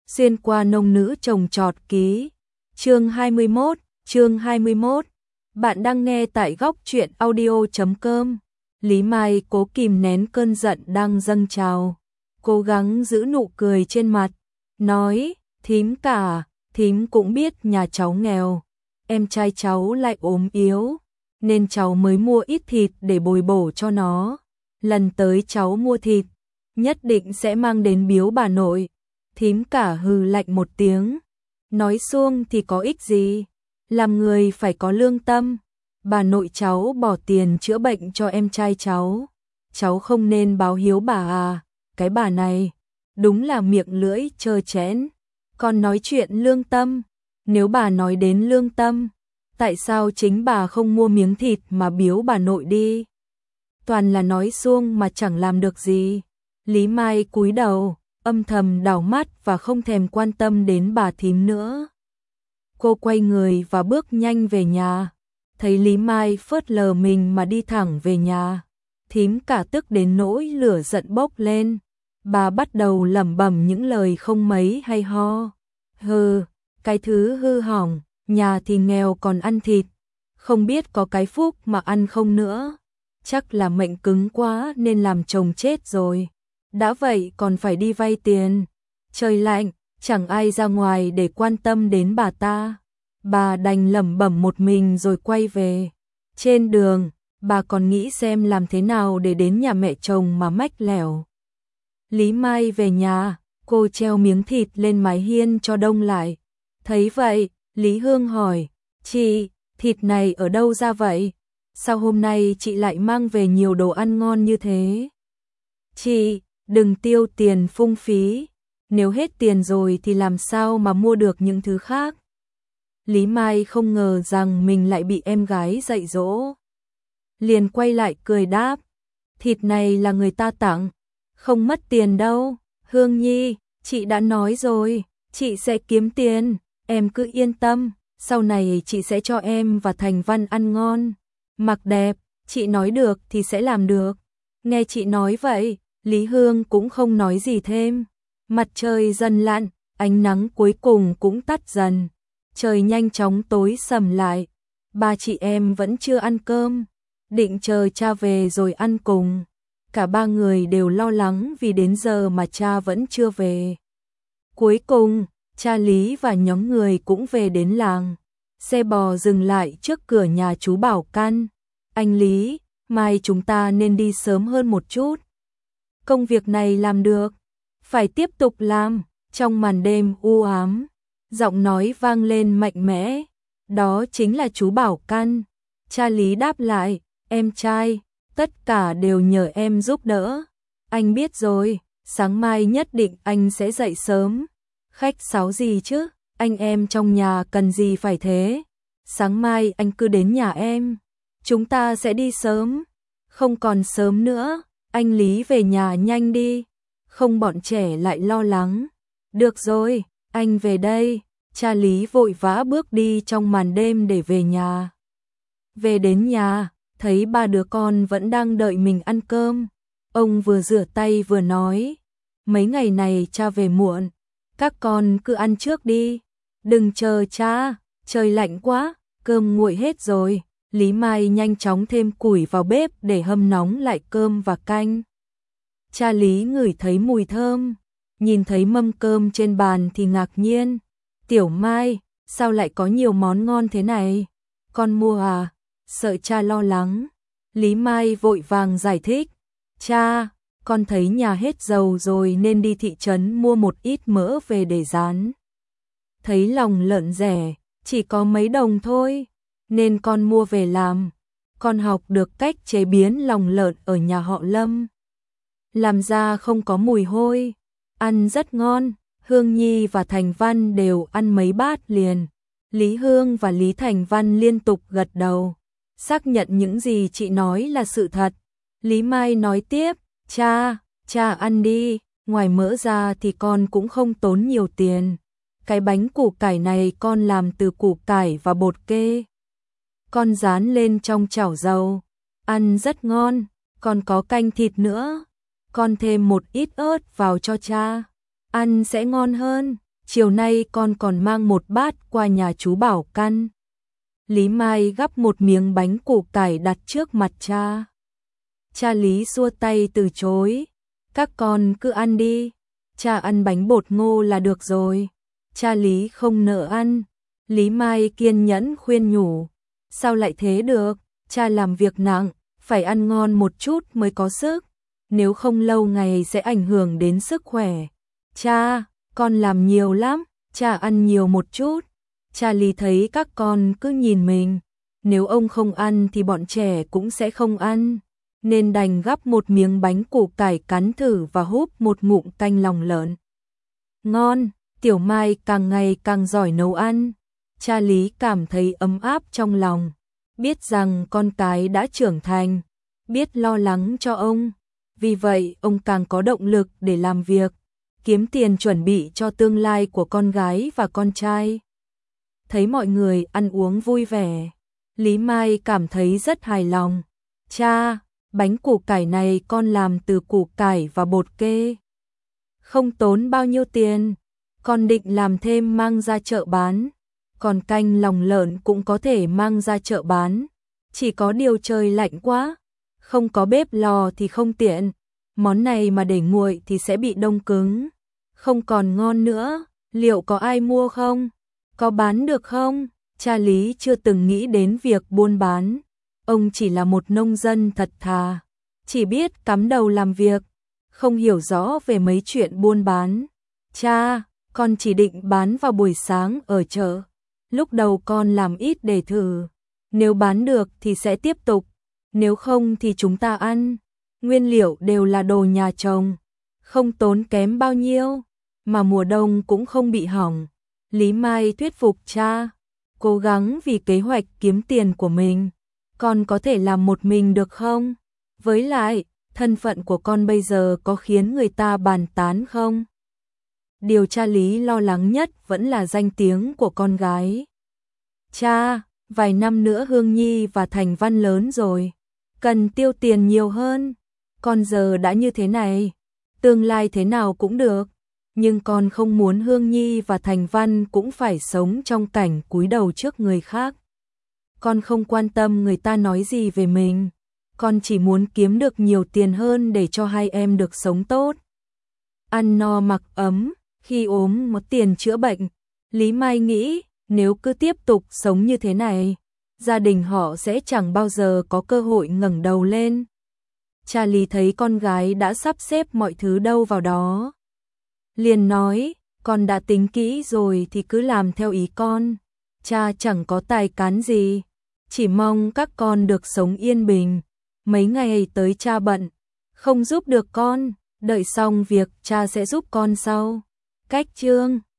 Xuyên qua nông nữ trồng trọt ký. Chương 21. Bạn đang nghe tại góc truyện audio.com. Lý Mai cố kìm nén cơn giận đang dâng trào, cố gắng giữ nụ cười trên mặt, nói: "Thím cả, thím cũng biết nhà cháu nghèo, em trai cháu lại ốm yếu, nên cháu mới mua ít thịt để bồi bổ cho nó. Lần tới cháu mua thịt, nhất định sẽ mang đến biếu bà nội." Thím cả hừ lạnh một tiếng, nói suông thì có ích gì, làm người phải có lương tâm. Bà nội cháu bỏ tiền chữa bệnh cho em trai cháu không nên báo hiếu bà à? Cái bà này đúng là miệng lưỡi trơ trẽn, còn nói chuyện lương tâm. Nếu bà nói đến lương tâm, tại sao chính bà không mua miếng thịt mà biếu bà nội đi? Toàn là nói suông mà chẳng làm được gì. Lý Mai cúi đầu, âm thầm đảo mắt và không thèm quan tâm đến bà thím nữa. Cô quay người và bước nhanh về nhà. Thấy Lý Mai phớt lờ mình mà đi thẳng về nhà, thím cả tức đến nỗi lửa giận bốc lên. Bà bắt đầu lẩm bẩm những lời không mấy hay ho. Hừ, cái thứ hư hỏng, nhà thì nghèo còn ăn thịt, không biết có cái phúc mà ăn không nữa. Chắc là mệnh cứng quá nên làm chồng chết rồi. Đã vậy còn phải đi vay tiền. Trời lạnh, chẳng ai ra ngoài để quan tâm đến bà ta. Bà đành lẩm bẩm một mình rồi quay về. Trên đường, bà còn nghĩ xem làm thế nào để đến nhà mẹ chồng mà mách lẻo. Lý Mai về nhà, cô treo miếng thịt lên mái hiên cho đông lại. Thấy vậy, Lý Hương hỏi: "Chị, thịt này ở đâu ra vậy? Sao hôm nay chị lại mang về nhiều đồ ăn ngon như thế?" "Chị, đừng tiêu tiền phung phí, nếu hết tiền rồi thì làm sao mà mua được những thứ khác." Lý Mai không ngờ rằng mình lại bị em gái dạy dỗ, liền quay lại cười đáp: "Thịt này là người ta tặng, không mất tiền đâu. Hương Nhi, chị đã nói rồi, chị sẽ kiếm tiền, em cứ yên tâm, sau này chị sẽ cho em và Thành Văn ăn ngon, mặc đẹp, chị nói được thì sẽ làm được." Nghe chị nói vậy, Lý Hương cũng không nói gì thêm. Mặt trời dần lặn, ánh nắng cuối cùng cũng tắt dần. Trời nhanh chóng tối sầm lại. Ba chị em vẫn chưa ăn cơm, định chờ cha về rồi ăn cùng. Cả ba người đều lo lắng vì đến giờ mà cha vẫn chưa về. Cuối cùng, cha Lý và nhóm người cũng về đến làng. Xe bò dừng lại trước cửa nhà chú Bảo Căn. "Anh Lý, mai chúng ta nên đi sớm hơn một chút. Công việc này làm được, phải tiếp tục làm." Trong màn đêm u ám, giọng nói vang lên mạnh mẽ. Đó chính là chú Bảo Căn. Cha Lý đáp lại: "Em trai, tất cả đều nhờ em giúp đỡ. Anh biết rồi, sáng mai nhất định anh sẽ dậy sớm. Khách sáo gì chứ, anh em trong nhà cần gì phải thế. Sáng mai anh cứ đến nhà em, chúng ta sẽ đi sớm." "Không còn sớm nữa, anh Lý về nhà nhanh đi, không bọn trẻ lại lo lắng." "Được rồi, anh về đây." Cha Lý vội vã bước đi trong màn đêm để về nhà. Về đến nhà, thấy ba đứa con vẫn đang đợi mình ăn cơm. Ông vừa rửa tay vừa nói: "Mấy ngày này cha về muộn, các con cứ ăn trước đi, đừng chờ cha, trời lạnh quá, cơm nguội hết rồi." Lý Mai nhanh chóng thêm củi vào bếp để hâm nóng lại cơm và canh. Cha Lý ngửi thấy mùi thơm, nhìn thấy mâm cơm trên bàn thì ngạc nhiên. "Tiểu Mai, sao lại có nhiều món ngon thế này? Con mua à?" Sợ cha lo lắng, Lý Mai vội vàng giải thích: "Cha, con thấy nhà hết dầu rồi nên đi thị trấn mua một ít mỡ về để rán. Thấy lòng lợn rẻ, chỉ có mấy đồng thôi, nên con mua về làm. Con học được cách chế biến lòng lợn ở nhà họ Lâm, làm ra không có mùi hôi, ăn rất ngon." Hương Nhi và Thành Văn đều ăn mấy bát liền. Lý Hương và Lý Thành Văn liên tục gật đầu, xác nhận những gì chị nói là sự thật. Lý Mai nói tiếp: cha ăn đi, ngoài mỡ ra thì con cũng không tốn nhiều tiền. Cái bánh củ cải này con làm từ củ cải và bột kê. Con rán lên trong chảo dầu, ăn rất ngon, còn có canh thịt nữa. Con thêm một ít ớt vào cho cha, ăn sẽ ngon hơn." chiều nay con còn mang một bát qua nhà chú Bảo căn. Lý Mai gắp một miếng bánh củ cải đặt trước mặt cha. Cha Lý xua tay từ chối. Các con cứ ăn đi, cha ăn bánh bột ngô là được rồi. Cha Lý không nỡ ăn. Lý Mai kiên nhẫn khuyên nhủ. Sao lại thế được, cha làm việc nặng, phải ăn ngon một chút mới có sức. Nếu không lâu ngày sẽ ảnh hưởng đến sức khỏe. Cha, con làm nhiều lắm, cha ăn nhiều một chút. Cha Lý thấy các con cứ nhìn mình. Nếu ông không ăn thì bọn trẻ cũng sẽ không ăn. Nên đành gắp một miếng bánh củ cải cắn thử và húp một ngụm canh lòng lợn. Ngon, Tiểu Mai càng ngày càng giỏi nấu ăn. Cha Lý cảm thấy ấm áp trong lòng. Biết rằng con cái đã trưởng thành, biết lo lắng cho ông. Vì vậy ông càng có động lực để làm việc, kiếm tiền chuẩn bị cho tương lai của con gái và con trai. Thấy mọi người ăn uống vui vẻ, Lý Mai cảm thấy rất hài lòng. Cha, bánh củ cải này con làm từ củ cải và bột kê. Không tốn bao nhiêu tiền, con định làm thêm mang ra chợ bán. Còn canh lòng lợn cũng có thể mang ra chợ bán. Chỉ có điều trời lạnh quá, không có bếp lò thì không tiện. Món này mà để nguội thì sẽ bị đông cứng, không còn ngon nữa. Liệu có ai mua không? Có bán được không? Cha Lý chưa từng nghĩ đến việc buôn bán. Ông chỉ là một nông dân thật thà, chỉ biết cắm đầu làm việc, không hiểu rõ về mấy chuyện buôn bán. Cha, con chỉ định bán vào buổi sáng ở chợ. Lúc đầu con làm ít để thử. Nếu bán được thì sẽ tiếp tục. Nếu không thì chúng ta ăn. Nguyên liệu đều là đồ nhà trồng, không tốn kém bao nhiêu, mà mùa đông cũng không bị hỏng. Lý Mai thuyết phục cha, cố gắng vì kế hoạch kiếm tiền của mình. Con có thể làm một mình được không? Với lại, thân phận của con bây giờ có khiến người ta bàn tán không? Điều cha Lý lo lắng nhất vẫn là danh tiếng của con gái. Cha, vài năm nữa Hương Nhi và Thành Văn lớn rồi, cần tiêu tiền nhiều hơn. Con giờ đã như thế này, tương lai thế nào cũng được, nhưng con không muốn Hương Nhi và Thành Văn cũng phải sống trong cảnh cúi đầu trước người khác. Con không quan tâm người ta nói gì về mình, con chỉ muốn kiếm được nhiều tiền hơn để cho hai em được sống tốt, ăn no mặc ấm, khi ốm có tiền chữa bệnh. Lý Mai nghĩ, nếu cứ tiếp tục sống như thế này, gia đình họ sẽ chẳng bao giờ có cơ hội ngẩng đầu lên. Cha Lý thấy con gái đã sắp xếp mọi thứ đâu vào đó, liền nói, con đã tính kỹ rồi thì cứ làm theo ý con. Cha chẳng có tài cán gì, chỉ mong các con được sống yên bình. Mấy ngày tới cha bận, không giúp được con, đợi xong việc cha sẽ giúp con sau. Cách chương